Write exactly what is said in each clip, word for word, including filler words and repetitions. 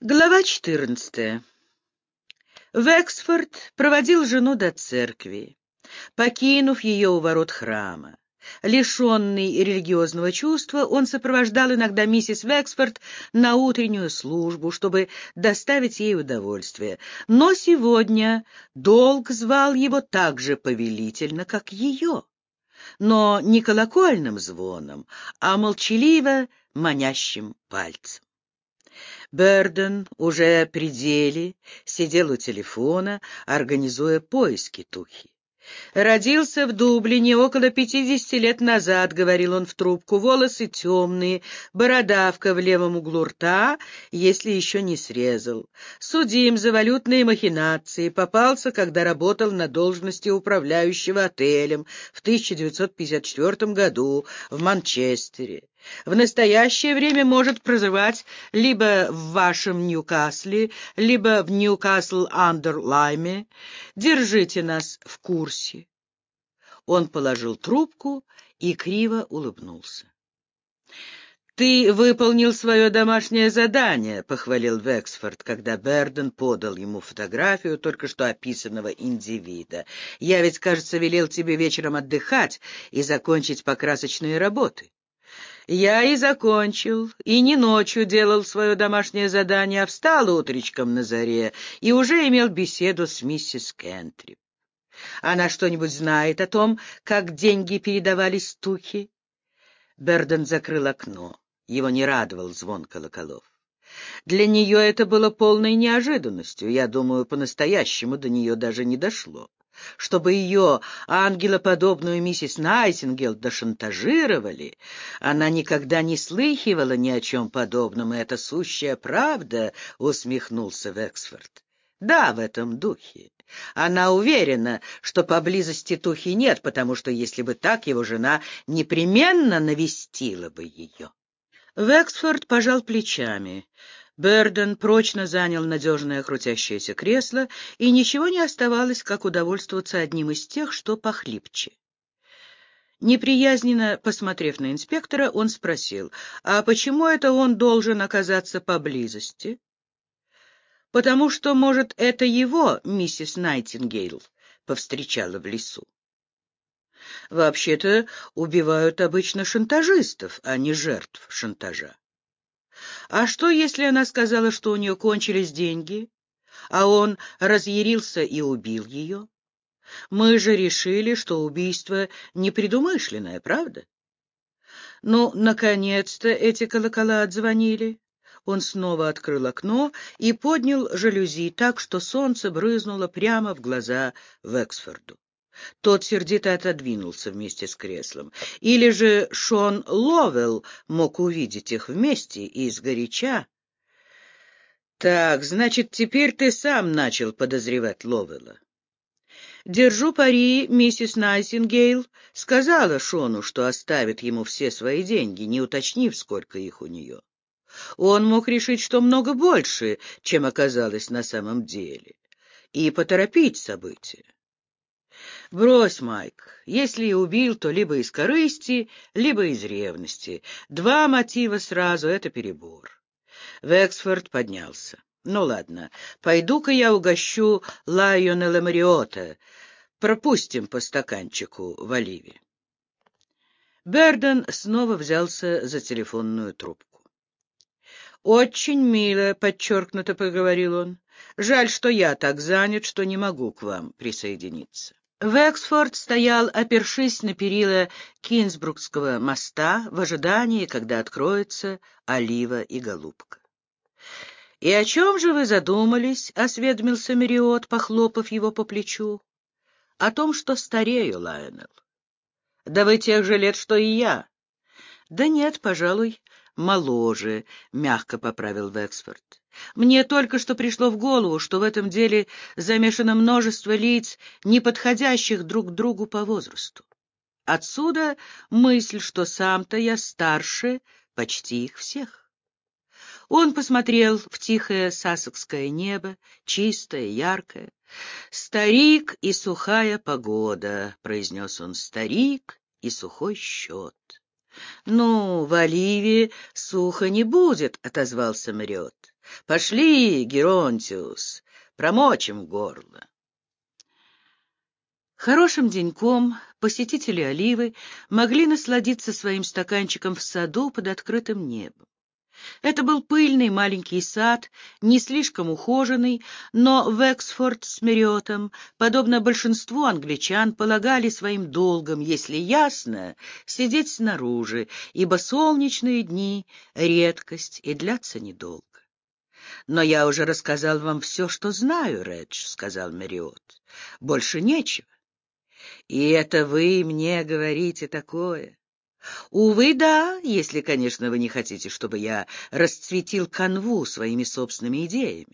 Глава четырнадцатая. Вексфорд проводил жену до церкви, покинув ее у ворот храма. Лишенный религиозного чувства, он сопровождал иногда миссис Вексфорд на утреннюю службу, чтобы доставить ей удовольствие. Но сегодня долг звал его так же повелительно, как ее, но не колокольным звоном, а молчаливо манящим пальцем. Берден уже при деле сидел у телефона, организуя поиски Тухи. «Родился в Дублине около пятидесяти лет назад», — говорил он в трубку, — «волосы темные, бородавка в левом углу рта, если еще не срезал. Судим за валютные махинации, попался, когда работал на должности управляющего отелем в тысяча девятьсот пятьдесят четвёртом году в Манчестере. В настоящее время может проживать либо в вашем Ньюкасле, либо в Ньюкасл-андер-Лайме. Держите нас в курсе». Он положил трубку и криво улыбнулся. «Ты выполнил свое домашнее задание», — похвалил Вексфорд, когда Берден подал ему фотографию только что описанного индивида. «Я ведь, кажется, велел тебе вечером отдыхать и закончить покрасочные работы». «Я и закончил, и не ночью делал свое домашнее задание, а встал утречком на заре и уже имел беседу с миссис Кентрип. Она что-нибудь знает о том, как деньги передавались Тухе?» Берден закрыл окно. Его не радовал звон колоколов. Для нее это было полной неожиданностью. Я думаю, по-настоящему до нее даже не дошло. Чтобы ее, ангелоподобную миссис Найтингейл, дошантажировали, она никогда не слыхивала ни о чем подобном, и это сущая правда, — усмехнулся Вексфорд. Да, в этом духе. Она уверена, что поблизости Тухи нет, потому что, если бы так, его жена непременно навестила бы ее. Вексфорд пожал плечами. Берден прочно занял надежное крутящееся кресло, и ничего не оставалось, как удовольствоваться одним из тех, что похлипче. Неприязненно посмотрев на инспектора, он спросил, а почему это он должен оказаться поблизости? «Потому что, может, это его миссис Найтингейл повстречала в лесу. Вообще-то убивают обычно шантажистов, а не жертв шантажа. А что, если она сказала, что у нее кончились деньги, а он разъярился и убил ее? Мы же решили, что убийство непредумышленное, правда? Ну, наконец-то эти колокола отзвонили». Он снова открыл окно и поднял жалюзи так, что солнце брызнуло прямо в глаза Вексфорду. Тот сердито отодвинулся вместе с креслом. Или же Шон Ловелл мог увидеть их вместе и сгоряча. «Так, значит, теперь ты сам начал подозревать Ловелла». «Держу пари, миссис Найтингейл сказала Шону, что оставит ему все свои деньги, не уточнив, сколько их у нее. Он мог решить, что много больше, чем оказалось на самом деле, и поторопить события. Брось, Майк, если и убил, то либо из корысти, либо из ревности. Два мотива сразу — это перебор». Вексфорд поднялся. «Ну ладно, пойду-ка я угощу Лайонела Мариотта. Пропустим по стаканчику в Оливе». Берден снова взялся за телефонную трубку. «Очень мило», — подчеркнуто поговорил он. «Жаль, что я так занят, что не могу к вам присоединиться». Вексфорд стоял, опершись на перила Кинсбрукского моста, в ожидании, когда откроется Олива и Голубка. «И о чем же вы задумались?» — осведомился Мариотт, похлопав его по плечу. «О том, что старею, Лайонел». «Да вы тех же лет, что и я». «Да нет, пожалуй, моложе», — мягко поправил Вексфорд. «Мне только что пришло в голову, что в этом деле замешано множество лиц, не подходящих друг другу по возрасту. Отсюда мысль, что сам-то я старше почти их всех». Он посмотрел в тихое сассекское небо, чистое, яркое. «Старик и сухая погода», — произнес он, — «старик и сухой счет». «Ну, в Оливии сухо не будет», — отозвался Мариотт. Пошли, Геронтиус, промочим горло. Хорошим деньком посетители Оливы могли насладиться своим стаканчиком в саду под открытым небом. Это был пыльный маленький сад, не слишком ухоженный, но Вексфорд с Мэриотом, подобно большинству англичан, полагали своим долгом, если ясно, сидеть снаружи, ибо солнечные дни — редкость и длятся недолго. «Но я уже рассказал вам все, что знаю, Редж», — сказал Мэриот. «Больше нечего. И это вы мне говорите такое?» «Увы, да, если, конечно, вы не хотите, чтобы я расцветил канву своими собственными идеями».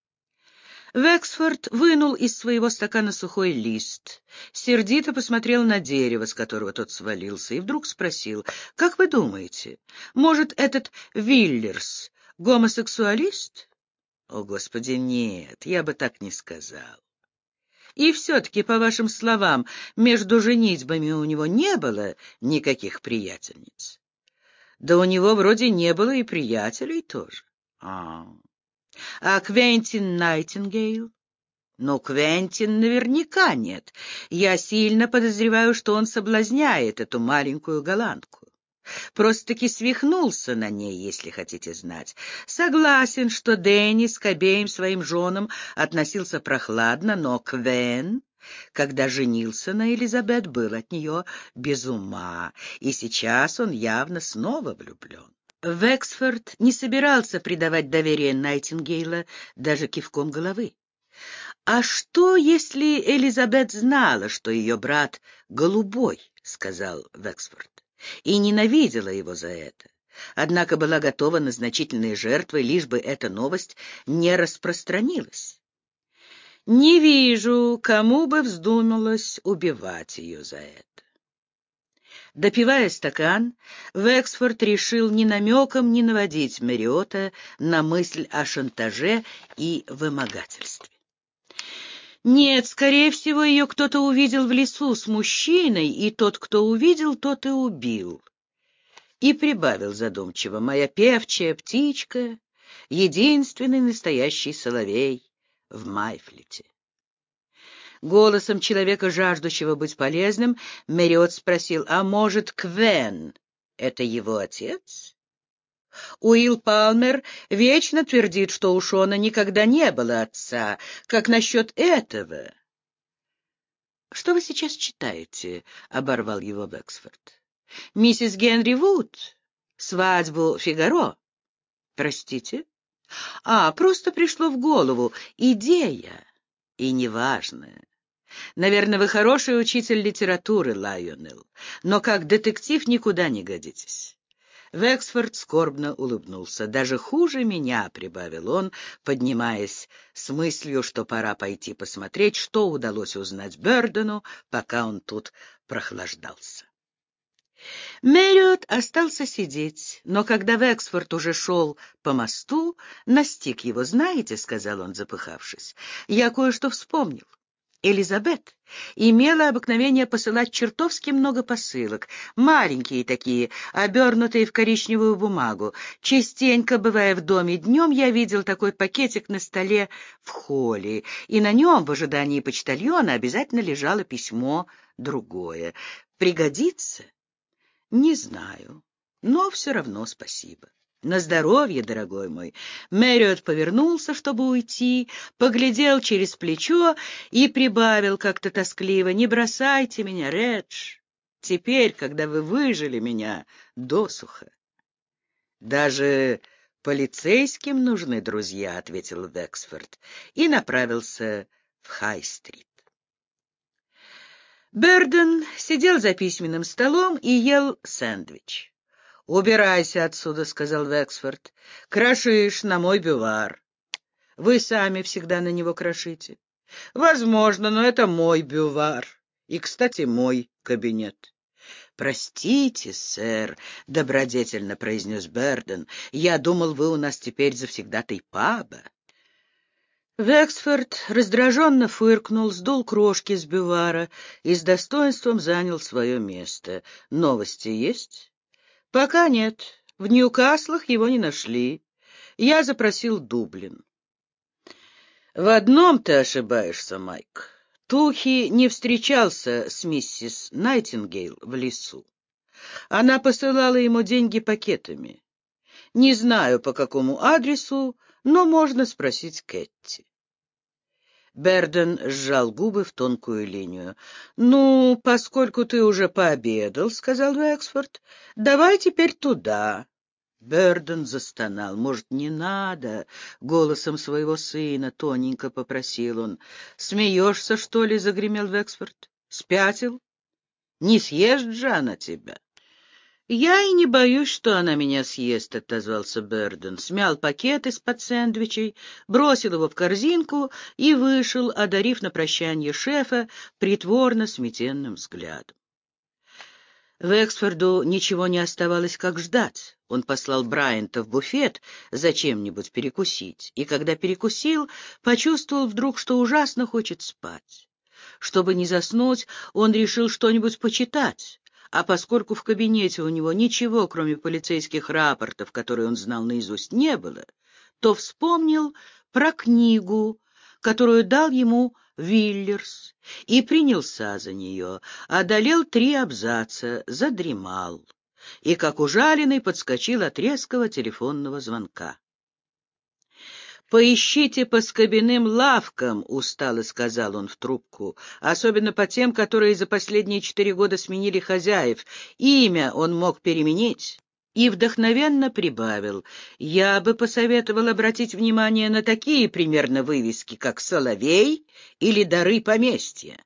Вексфорд вынул из своего стакана сухой лист, сердито посмотрел на дерево, с которого тот свалился, и вдруг спросил: «Как вы думаете, может, этот Виллерс гомосексуалист?» «О, Господи, нет, я бы так не сказал. И все-таки, по вашим словам, между женитьбами у него не было никаких приятельниц?» «Да у него вроде не было и приятелей тоже». «А, а Квентин Найтингейл?» «Ну, Квентин наверняка нет. Я сильно подозреваю, что он соблазняет эту маленькую голландку. Просто-таки свихнулся на ней, если хотите знать. Согласен, что Деннис к обеим своим женам относился прохладно, но Квен, когда женился на Элизабет, был от нее без ума, и сейчас он явно снова влюблен». Вексфорд не собирался придавать доверие Найтингейла даже кивком головы. «А что, если Элизабет знала, что ее брат голубой?» — сказал Вексфорд. «И ненавидела его за это. Однако была готова на значительные жертвы, лишь бы эта новость не распространилась. Не вижу, кому бы вздумалось убивать ее за это». Допивая стакан, Вексфорд решил ни намеком не наводить Мэриота на мысль о шантаже и вымогательстве. Нет, скорее всего, ее кто-то увидел в лесу с мужчиной, и тот, кто увидел, тот и убил. И прибавил задумчиво: «Моя певчая птичка — единственный настоящий соловей в Майфлете». Голосом человека, жаждущего быть полезным, Мэриот спросил: «А может, Квен — это его отец?» Уилл Палмер вечно твердит, что у Шона никогда не было отца. Как насчет этого? «Что вы сейчас читаете?» — оборвал его Вексфорд. «Миссис Генри Вуд? Свадьбу Фигаро?» «Простите?» «А, просто пришло в голову. Идея. И неважная. Наверное, вы хороший учитель литературы, Лайонелл, но как детектив никуда не годитесь». Вексфорд скорбно улыбнулся. «Даже хуже меня», — прибавил он, поднимаясь с мыслью, что пора пойти посмотреть, что удалось узнать Бёрдену, пока он тут прохлаждался. Мэриот остался сидеть, но когда Вексфорд уже шел по мосту, настиг его. «Знаете», — сказал он, запыхавшись, — «я кое-что вспомнил. Элизабет имела обыкновение посылать чертовски много посылок, маленькие такие, обернутые в коричневую бумагу. Частенько, бывая в доме днем, я видел такой пакетик на столе в холле, и на нем, в ожидании почтальона, обязательно лежало письмо другое. Пригодится? Не знаю, но все равно спасибо». «На здоровье, дорогой мой». Мэриот повернулся, чтобы уйти, поглядел через плечо и прибавил как-то тоскливо: «Не бросайте меня, Редж, теперь, когда вы выжили меня досуха». «Даже полицейским нужны друзья», — ответил Вексфорд и направился в Хай-стрит. Бёрден сидел за письменным столом и ел сэндвич. «Убирайся отсюда», — сказал Вексфорд. «Крошишь на мой бювар. Вы сами всегда на него крошите». «Возможно, но это мой бювар. И, кстати, мой кабинет». «Простите, сэр», — добродетельно произнес Бёрден. «Я думал, вы у нас теперь завсегдатай паба». Вексфорд раздраженно фыркнул, сдул крошки с бювара и с достоинством занял свое место. «Новости есть?» «Пока нет. В Ньюкаслах его не нашли. Я запросил Дублин. В одном ты ошибаешься, Майк. Тухи не встречался с миссис Найтингейл в лесу. Она посылала ему деньги пакетами. Не знаю, по какому адресу, но можно спросить Кэтти. Берден сжал губы в тонкую линию. — Ну, поскольку ты уже пообедал, — сказал Вексфорд, — давай теперь туда. Берден застонал. — Может, не надо? — голосом своего сына тоненько попросил он. — Смеешься, что ли? — загремел Вексфорд. — Спятил? Не съест же она тебя. — Я и не боюсь, что она меня съест, — отозвался Берден. Смял пакет из-под сэндвичей, бросил его в корзинку и вышел, одарив на прощание шефа притворно сметенным взглядом. Вексфорду ничего не оставалось, как ждать. Он послал Брайанта в буфет зачем-нибудь перекусить, и когда перекусил, почувствовал вдруг, что ужасно хочет спать. Чтобы не заснуть, он решил что-нибудь почитать, а поскольку в кабинете у него ничего, кроме полицейских рапортов, которые он знал наизусть, не было, то вспомнил про книгу, которую дал ему Виллерс, и принялся за нее, одолел три абзаца, задремал и, как ужаленный, подскочил от резкого телефонного звонка. «Поищите по скобяным лавкам», — устало сказал он в трубку, «особенно по тем, которые за последние четыре года сменили хозяев. Имя он мог переменить». И вдохновенно прибавил: «Я бы посоветовал обратить внимание на такие примерно вывески, как «Соловей» или «Дары поместья».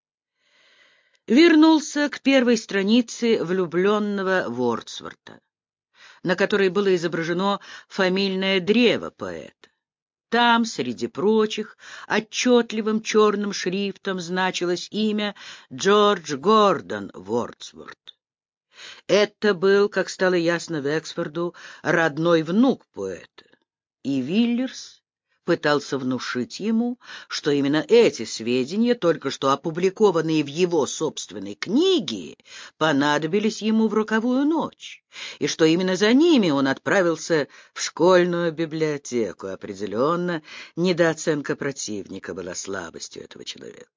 Вернулся к первой странице влюбленного Вордсворта, на которой было изображено фамильное древо поэта. Там, среди прочих, отчетливым черным шрифтом значилось имя Джордж Гордон Вордсворт. Это был, как стало ясно Вексфорду, родной внук поэта, и Виллерс пытался внушить ему, что именно эти сведения, только что опубликованные в его собственной книге, понадобились ему в роковую ночь, и что именно за ними он отправился в школьную библиотеку. Определенно, недооценка противника была слабостью этого человека.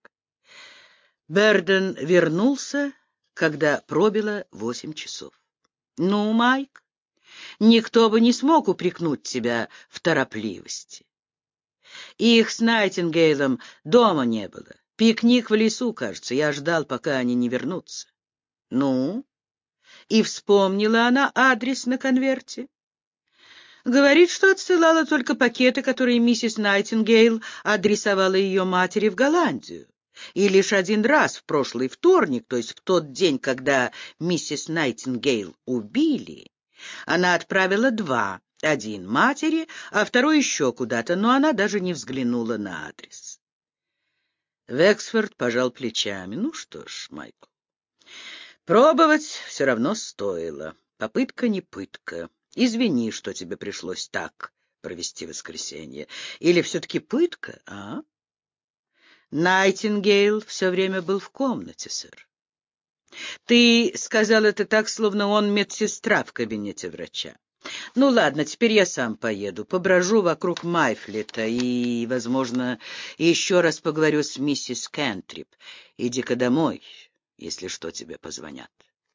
Берден вернулся, когда пробило восемь часов. — Ну, Майк, никто бы не смог упрекнуть тебя в торопливости. Их с Найтингейлом дома не было. Пикник в лесу, кажется. Я ждал, пока они не вернутся. Ну? И вспомнила она адрес на конверте? Говорит, что отсылала только пакеты, которые миссис Найтингейл адресовала ее матери в Голландию. И лишь один раз в прошлый вторник, то есть в тот день, когда миссис Найтингейл убили, она отправила два. Один матери, а второй еще куда-то, но она даже не взглянула на адрес. Вексфорд пожал плечами. Ну что ж, Майкл, пробовать все равно стоило. Попытка не пытка. Извини, что тебе пришлось так провести воскресенье. Или все-таки пытка, а? Найтингейл все время был в комнате, сэр. Ты сказал это так, словно он медсестра в кабинете врача. Ну ладно, теперь я сам поеду, поброжу вокруг Майфлета и, возможно, еще раз поговорю с миссис Кентрип. Иди-ка домой, если что, тебе позвонят.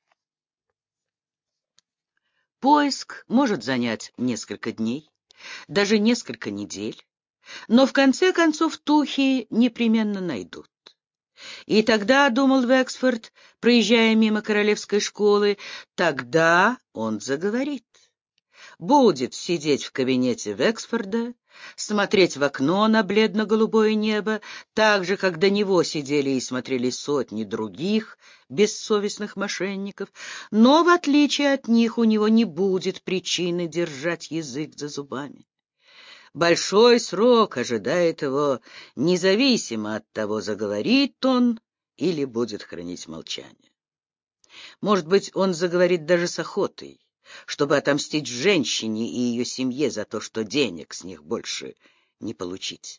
Поиск может занять несколько дней, даже несколько недель, но в конце концов Тухи непременно найдут. И тогда, — думал Вексфорд, проезжая мимо королевской школы, — тогда он заговорит. Будет сидеть в кабинете Вексфорда, смотреть в окно на бледно-голубое небо, так же, как до него сидели и смотрели сотни других бессовестных мошенников, но, в отличие от них, у него не будет причины держать язык за зубами. Большой срок ожидает его, независимо от того, заговорит он или будет хранить молчание. Может быть, он заговорит даже с охотой, чтобы отомстить женщине и ее семье за то, что денег с них больше не получить.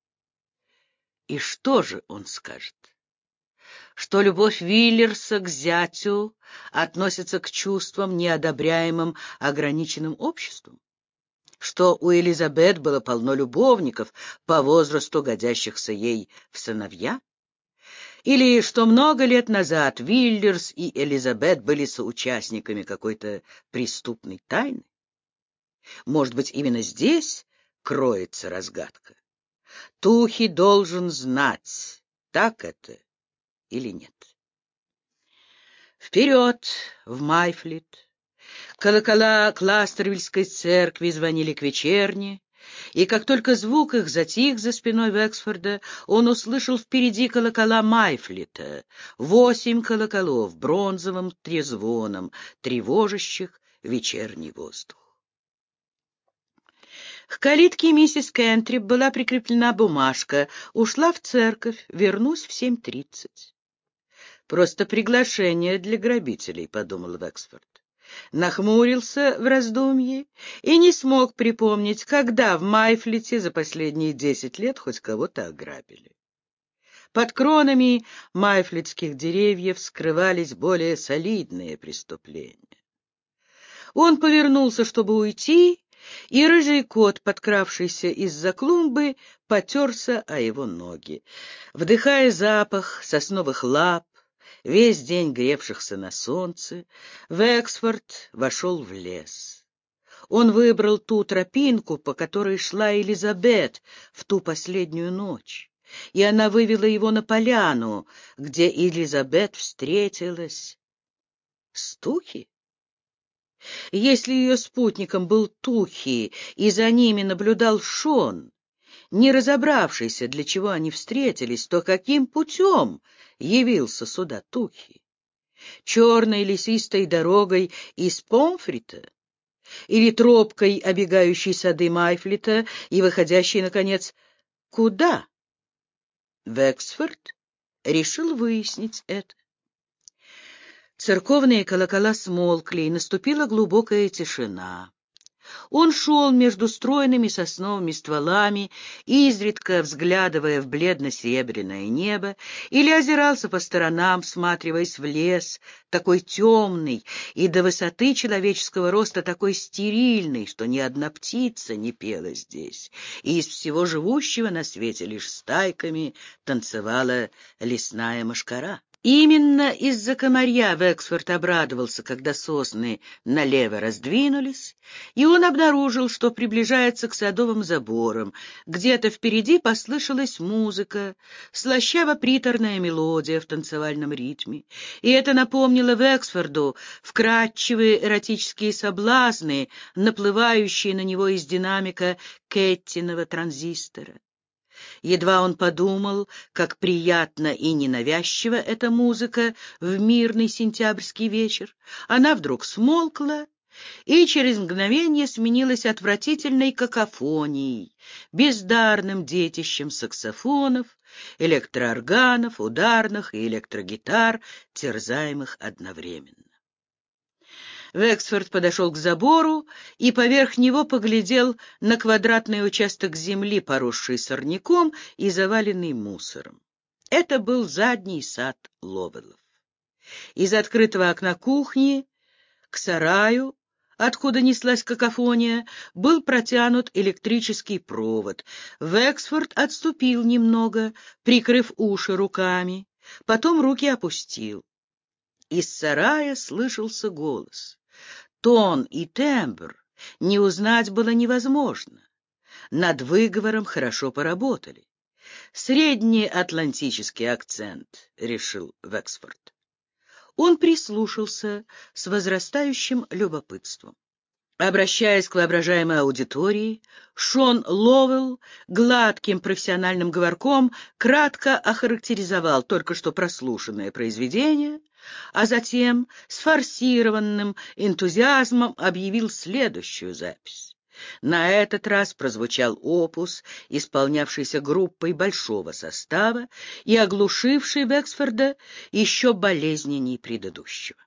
И что же он скажет? Что любовь Виллерса к зятю относится к чувствам, неодобряемым ограниченным обществом? что у Элизабет было полно любовников по возрасту, годящихся ей в сыновья? Или что много лет назад Виллерс и Элизабет были соучастниками какой-то преступной тайны? Может быть, именно здесь кроется разгадка? Тухи должен знать, так это или нет. Вперед, в Майфлит! Колокола Кластервильской церкви звонили к вечерне, и как только звук их затих за спиной Вексфорда, он услышал впереди колокола Майфлита, восемь колоколов бронзовым трезвоном, тревожащих вечерний воздух. К калитке миссис Кентрип была прикреплена бумажка: «Ушла в церковь, вернусь в семь тридцать». «Просто приглашение для грабителей», — подумал Вексфорд. Нахмурился в раздумье и не смог припомнить, когда в Майфлите за последние десять лет хоть кого-то ограбили. Под кронами майфлитских деревьев скрывались более солидные преступления. Он повернулся, чтобы уйти, и рыжий кот, подкравшийся из-за клумбы, потерся о его ноги. Вдыхая запах сосновых лап, весь день гревшихся на солнце, Вексфорд вошел в лес. Он выбрал ту тропинку, по которой шла Элизабет в ту последнюю ночь, и она вывела его на поляну, где Элизабет встретилась с Тухи. Если ее спутником был Тухи, и за ними наблюдал Шон, не разобравшийся, для чего они встретились, то каким путем явился сюда Тухи? Черной лесистой дорогой из Помфрита или тропкой, обегающей сады Майфлита и выходящей, наконец, куда? Вексфорд решил выяснить это. Церковные колокола смолкли, и наступила глубокая тишина. Он шел между стройными сосновыми стволами, изредка взглядывая в бледно-серебряное небо, или озирался по сторонам, всматриваясь в лес, такой темный и до высоты человеческого роста такой стерильный, что ни одна птица не пела здесь, и из всего живущего на свете лишь стайками танцевала лесная мошкара. Именно из-за комарья Вексфорд обрадовался, когда сосны налево раздвинулись, и он обнаружил, что приближается к садовым заборам. Где-то впереди послышалась музыка, слащаво-приторная мелодия в танцевальном ритме, и это напомнило Вексфорду вкрадчивые эротические соблазны, наплывающие на него из динамика Кэттиного транзистора. Едва он подумал, как приятно и ненавязчива эта музыка в мирный сентябрьский вечер, она вдруг смолкла и через мгновение сменилась отвратительной какофонией, бездарным детищем саксофонов, электроорганов, ударных и электрогитар, терзаемых одновременно. Вексфорд подошел к забору и поверх него поглядел на квадратный участок земли, поросший сорняком и заваленный мусором. Это был задний сад Ловелов. Из открытого окна кухни к сараю, откуда неслась какофония, был протянут электрический провод. Вексфорд отступил немного, прикрыв уши руками, потом руки опустил. Из сарая слышался голос. Тон и тембр не узнать было невозможно. Над выговором хорошо поработали. Среднеатлантический акцент, решил Вексфорд. Он прислушался с возрастающим любопытством. Обращаясь к воображаемой аудитории, Шон Ловелл гладким профессиональным говорком кратко охарактеризовал только что прослушанное произведение, а затем с форсированным энтузиазмом объявил следующую запись. На этот раз прозвучал опус, исполнявшийся группой большого состава и оглушивший Вексфорда еще болезненней предыдущего.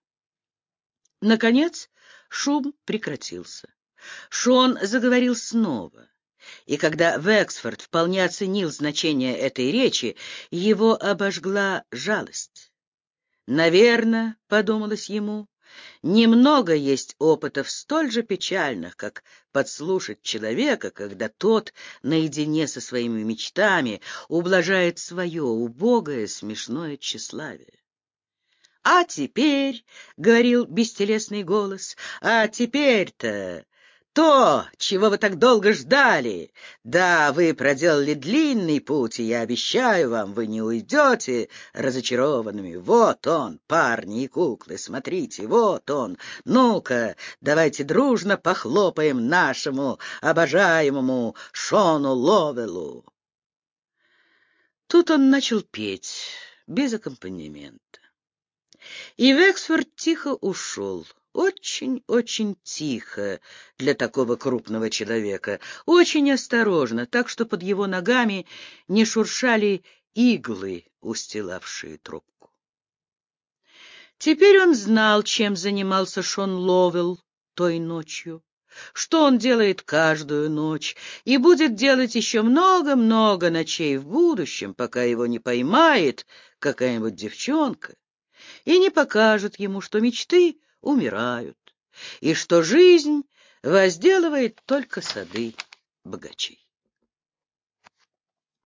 Наконец шум прекратился. Шон заговорил снова, и когда Вексфорд вполне оценил значение этой речи, его обожгла жалость. «Наверное, — подумалось ему, Немного есть опытов столь же печальных, как подслушать человека, когда тот наедине со своими мечтами ублажает свое убогое смешное тщеславие. «А теперь, — говорил бестелесный голос, — а теперь-то то, чего вы так долго ждали. Да, вы проделали длинный путь, и я обещаю вам, вы не уйдете разочарованными. Вот он, парни и куклы, смотрите, вот он. Ну-ка, давайте дружно похлопаем нашему обожаемому Шону Ловелу». Тут он начал петь без аккомпанемента. И Вексфорд тихо ушел, очень-очень тихо для такого крупного человека, очень осторожно, так что под его ногами не шуршали иглы, устилавшие трубку. Теперь он знал, чем занимался Шон Ловелл той ночью, что он делает каждую ночь и будет делать еще много-много ночей в будущем, пока его не поймает какая-нибудь девчонка и не покажет ему, что мечты умирают, и что жизнь возделывает только сады богачей.